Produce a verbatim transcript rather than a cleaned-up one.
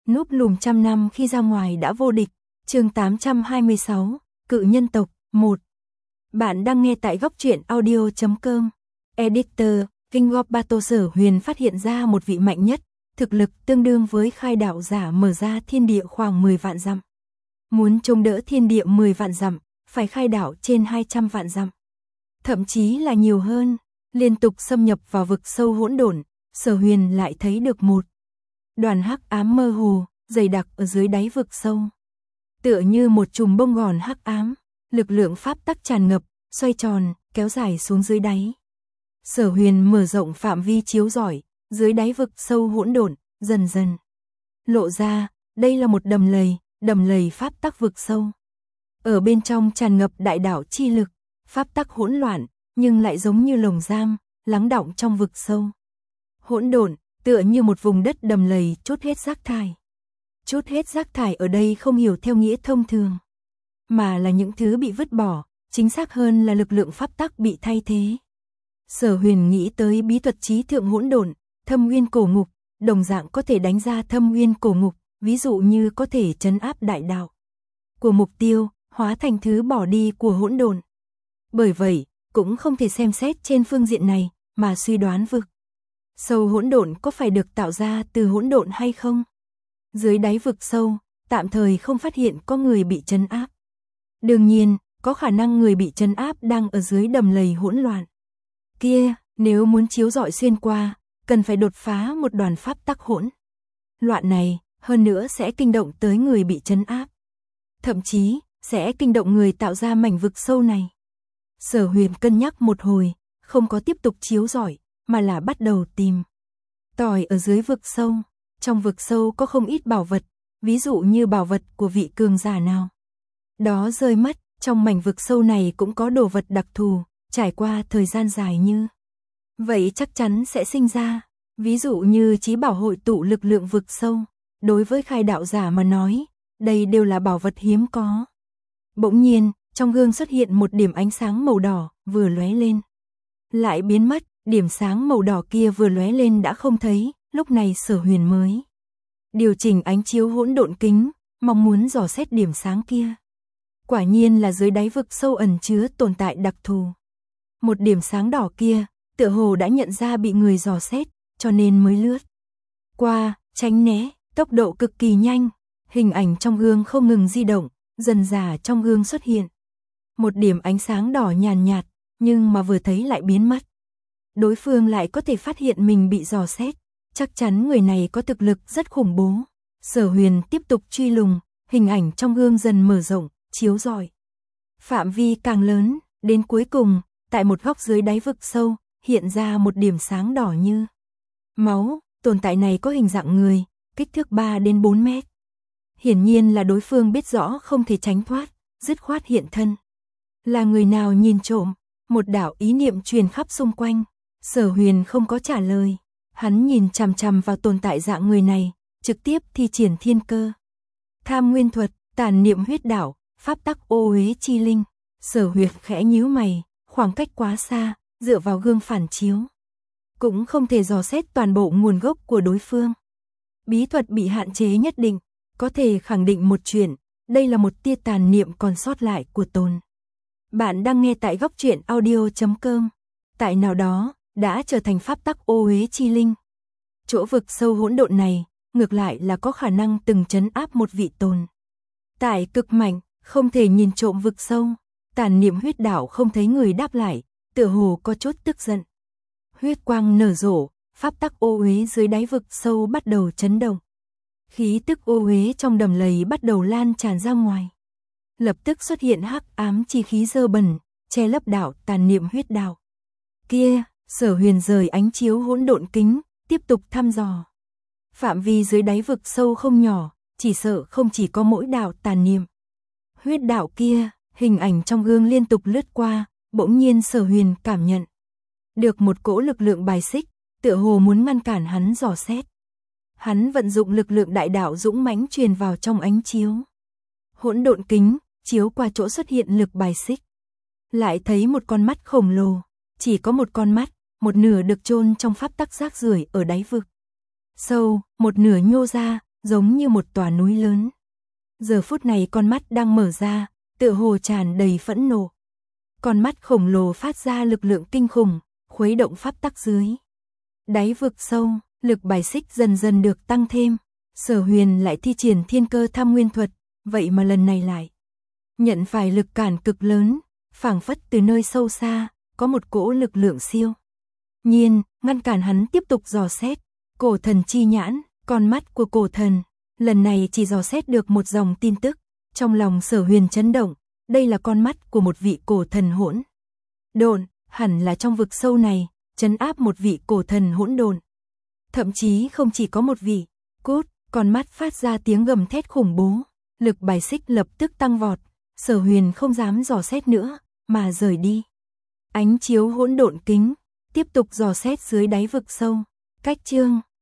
Núp lùm trăm năm khi ra ngoài đã vô địch. Chương tám trăm hai mươi sáu, Cự nhân tộc, một. Bạn đang nghe tại góc truyện audio chấm com. Editor, King of Battle. Sở Huyền phát hiện ra một vị mạnh nhất, thực lực tương đương với khai đạo giả mở ra thiên địa khoảng mười vạn dặm. Muốn chống đỡ thiên địa mười vạn dặm, phải khai đạo trên hai trăm vạn dặm. Thậm chí là nhiều hơn, liên tục xâm nhập vào vực sâu hỗn độn, Sở Huyền lại thấy được một đoàn hắc ám mơ hồ, dày đặc ở dưới đáy vực sâu. Tựa như một chùm bông gòn hắc ám, lực lượng pháp tắc tràn ngập, xoay tròn, kéo dài xuống dưới đáy. Sở Huyền mở rộng phạm vi chiếu rọi, dưới đáy vực sâu hỗn độn, dần dần lộ ra, đây là một đầm lầy, đầm lầy pháp tắc vực sâu. Ở bên trong tràn ngập đại đạo chi lực, pháp tắc hỗn loạn, nhưng lại giống như lồng giam, lắng đọng trong vực sâu. Hỗn độn, tựa như một vùng đất đầm lầy trút hết rác thải. Trút hết rác thải ở đây không hiểu theo nghĩa thông thường, mà là những thứ bị vứt bỏ, chính xác hơn là lực lượng pháp tắc bị thay thế. Sở Huyền nghĩ tới bí thuật trí thượng hỗn độn, thâm nguyên cổ ngục, đồng dạng có thể đánh ra thâm nguyên cổ ngục, ví dụ như có thể trấn áp đại đạo của mục tiêu, hóa thành thứ bỏ đi của hỗn độn. Bởi vậy, cũng không thể xem xét trên phương diện này, mà suy đoán vực sâu hỗn độn có phải được tạo ra từ hỗn độn hay không. Dưới đáy vực sâu, tạm thời không phát hiện có người bị trấn áp. Đương nhiên, có khả năng người bị trấn áp đang ở dưới đầm lầy hỗn loạn kia, nếu muốn chiếu rọi xuyên qua, cần phải đột phá một đoàn pháp tắc hỗn loạn này, hơn nữa sẽ kinh động tới người bị trấn áp. Thậm chí, sẽ kinh động người tạo ra mảnh vực sâu này. Sở Huyền cân nhắc một hồi, không có tiếp tục chiếu rọi, mà là bắt đầu tìm tòi ở dưới vực sâu. Trong vực sâu có không ít bảo vật, ví dụ như bảo vật của vị cường giả nào đó rơi mất. Trong mảnh vực sâu này cũng có đồ vật đặc thù, trải qua thời gian dài như vậy chắc chắn sẽ sinh ra. Ví dụ như chí bảo hội tụ lực lượng vực sâu, đối với khai đạo giả mà nói, đây đều là bảo vật hiếm có. Bỗng nhiên, trong gương xuất hiện một điểm ánh sáng màu đỏ, vừa lóe lên lại biến mất. Điểm sáng màu đỏ kia vừa lóe lên đã không thấy. Lúc này Sở Huyền mới điều chỉnh ánh chiếu hỗn độn kính, mong muốn dò xét điểm sáng kia. Quả nhiên là dưới đáy vực sâu ẩn chứa tồn tại đặc thù. Một điểm sáng đỏ kia, tựa hồ đã nhận ra bị người dò xét, cho nên mới lướt qua, tránh né, tốc độ cực kỳ nhanh. Hình ảnh trong gương không ngừng di động, dần dà trong gương xuất hiện một điểm ánh sáng đỏ nhàn nhạt, nhưng mà vừa thấy lại biến mất. Đối phương lại có thể phát hiện mình bị dò xét, chắc chắn người này có thực lực rất khủng bố. Sở Huyền tiếp tục truy lùng, hình ảnh trong gương dần mở rộng, chiếu rọi phạm vi càng lớn, đến cuối cùng, tại một góc dưới đáy vực sâu, hiện ra một điểm sáng đỏ như máu. Tồn tại này có hình dạng người, kích thước ba đến bốn mét. Hiển nhiên là đối phương biết rõ không thể tránh thoát, dứt khoát hiện thân. Là người nào nhìn trộm? Một đạo ý niệm truyền khắp xung quanh. Sở Huyền không có trả lời, hắn nhìn chằm chằm vào tồn tại dạng người này, trực tiếp thi triển thiên cơ tham nguyên thuật, tàn niệm huyết đạo, pháp tắc ô uế chi linh. Sở Huyền khẽ nhíu mày, khoảng cách quá xa, dựa vào gương phản chiếu cũng không thể dò xét toàn bộ nguồn gốc của đối phương. Bí thuật bị hạn chế nhất định, có thể khẳng định một chuyện, đây là một tia tàn niệm còn sót lại của tồn. Bạn đang nghe tại góc truyện audio chấm com. Tại nào đó, đã trở thành pháp tắc ô uế chi linh. Chỗ vực sâu hỗn độn này, ngược lại là có khả năng từng trấn áp một vị tồn tại cực mạnh, không thể nhìn trộm vực sâu. Tàn niệm huyết đạo không thấy người đáp lại, tựa hồ có chút tức giận. Huyết quang nở rộ, pháp tắc ô uế dưới đáy vực sâu bắt đầu chấn động. Khí tức ô uế trong đầm lầy bắt đầu lan tràn ra ngoài. Lập tức xuất hiện hắc ám chi khí dơ bẩn, che lấp đạo tàn niệm huyết đạo kia. Sở Huyền rời ánh chiếu hỗn độn kính, tiếp tục thăm dò. Phạm vi dưới đáy vực sâu không nhỏ, chỉ sợ không chỉ có mỗi đạo tàn niệm huyết đạo kia. Hình ảnh trong gương liên tục lướt qua, bỗng nhiên Sở Huyền cảm nhận được một cỗ lực lượng bài xích, tựa hồ muốn ngăn cản hắn dò xét. Hắn vận dụng lực lượng đại đạo dũng mãnh truyền vào trong ánh chiếu hỗn độn kính, chiếu qua chỗ xuất hiện lực bài xích. Lại thấy một con mắt khổng lồ, chỉ có một con mắt, một nửa được chôn trong pháp tắc rác rưởi ở đáy vực sâu, một nửa nhô ra, giống như một tòa núi lớn. Giờ phút này con mắt đang mở ra, tựa hồ tràn đầy phẫn nộ. Con mắt khổng lồ phát ra lực lượng kinh khủng, khuấy động pháp tắc dưới. Đáy vực sâu, lực bài xích dần dần được tăng thêm. Sở Huyền lại thi triển thiên cơ tham nguyên thuật, vậy mà lần này lại nhận phải lực cản cực lớn, phảng phất từ nơi sâu xa, có một cỗ lực lượng siêu nhiên, ngăn cản hắn tiếp tục dò xét. Cổ thần chi nhãn, con mắt của cổ thần, lần này chỉ dò xét được một dòng tin tức. Trong lòng Sở Huyền chấn động, đây là con mắt của một vị cổ thần hỗn độn, hẳn là trong vực sâu này, trấn áp một vị cổ thần hỗn độn. Thậm chí không chỉ có một vị. Cút, con mắt phát ra tiếng gầm thét khủng bố, lực bài xích lập tức tăng vọt. Sở Huyền không dám dò xét nữa, mà rời đi. Ánh chiếu hỗn độn kính, tiếp tục dò xét dưới đáy vực sâu. Cách chương